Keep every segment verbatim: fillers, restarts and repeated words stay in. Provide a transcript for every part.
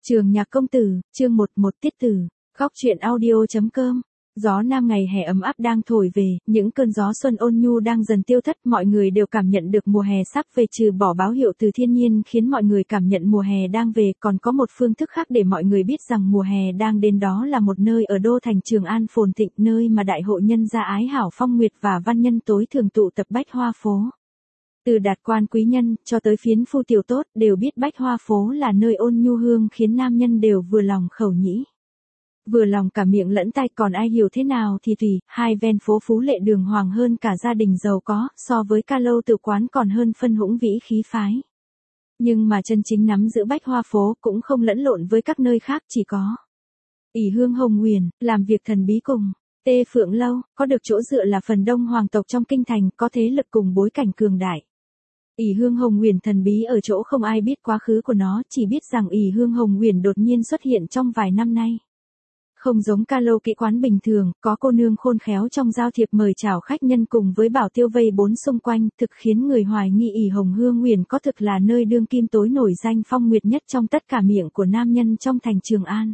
Trường Nhạc Công Tử, chương một một tiết tử, góc truyện audio.com. Gió nam ngày hè ấm áp đang thổi về, những cơn gió xuân ôn nhu đang dần tiêu thất, mọi người đều cảm nhận được mùa hè sắp về, trừ bỏ báo hiệu từ thiên nhiên khiến mọi người cảm nhận mùa hè đang về, còn có một phương thức khác để mọi người biết rằng mùa hè đang đến, đó là một nơi ở đô thành Trường An phồn thịnh, nơi mà đại hội nhân gia ái hảo phong nguyệt và văn nhân tối thường tụ tập Bách Hoa phố. Từ đạt quan quý nhân, cho tới phiến phu tiểu tốt, đều biết Bách Hoa phố là nơi ôn nhu hương khiến nam nhân đều vừa lòng khẩu nhĩ. Vừa lòng cả miệng lẫn tai, còn ai hiểu thế nào thì tùy, hai ven phố phú lệ đường hoàng hơn cả gia đình giàu có, so với ca lâu tự quán còn hơn phân hũng vĩ khí phái. Nhưng mà chân chính nắm giữ Bách Hoa phố cũng không lẫn lộn với các nơi khác, chỉ có ỷ Hương Hồng Nguyền, làm việc thần bí cùng Tê Phượng Lâu, có được chỗ dựa là phần đông hoàng tộc trong kinh thành, có thế lực cùng bối cảnh cường đại. ỷ Hương Hồng Nguyền thần bí ở chỗ không ai biết quá khứ của nó, chỉ biết rằng ỷ Hương Hồng Nguyền đột nhiên xuất hiện trong vài năm nay. Không giống ca lâu kỹ quán bình thường, có cô nương khôn khéo trong giao thiệp mời chào khách nhân cùng với bảo tiêu vây bốn xung quanh, thực khiến người hoài nghi ỷ Hồng Hương Nguyền có thực là nơi đương kim tối nổi danh phong nguyệt nhất trong tất cả miệng của nam nhân trong thành Trường An.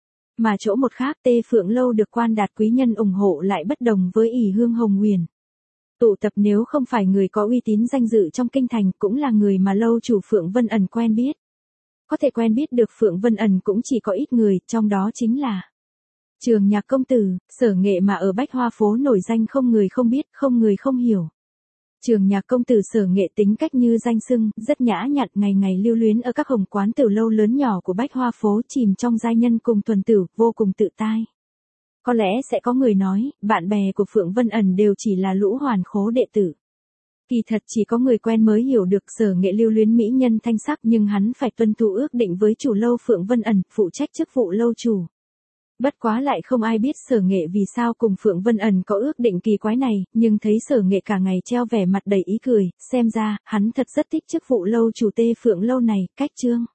Mà chỗ một khác, Tê Phượng Lâu được quan đạt quý nhân ủng hộ lại bất đồng với ỷ Hương Hồng Nguyền. Tụ tập nếu không phải người có uy tín danh dự trong kinh thành, cũng là người mà lâu chủ Phượng Vân Ẩn quen biết. Có thể quen biết được Phượng Vân Ẩn cũng chỉ có ít người, trong đó chính là Trường Nhạc Công Tử, sở nghệ mà ở Bách Hoa phố nổi danh không người không biết, không người không hiểu. Trường Nhạc Công Tử sở nghệ tính cách như danh xưng, rất nhã nhặn, ngày ngày lưu luyến ở các hồng quán tiểu lâu lớn nhỏ của Bách Hoa phố, chìm trong giai nhân cùng tuần tử, vô cùng tự tai. Có lẽ sẽ có người nói, bạn bè của Phượng Vân Ẩn đều chỉ là lũ hoàn khố đệ tử. Kỳ thật chỉ có người quen mới hiểu được sở nghệ lưu luyến mỹ nhân thanh sắc, nhưng hắn phải tuân thủ ước định với chủ lâu Phượng Vân Ẩn, phụ trách chức vụ lâu chủ. Bất quá lại không ai biết sở nghệ vì sao cùng Phượng Vân Ẩn có ước định kỳ quái này, nhưng thấy sở nghệ cả ngày treo vẻ mặt đầy ý cười, xem ra, hắn thật rất thích chức vụ lâu chủ Tê Phượng Lâu này, cách chương.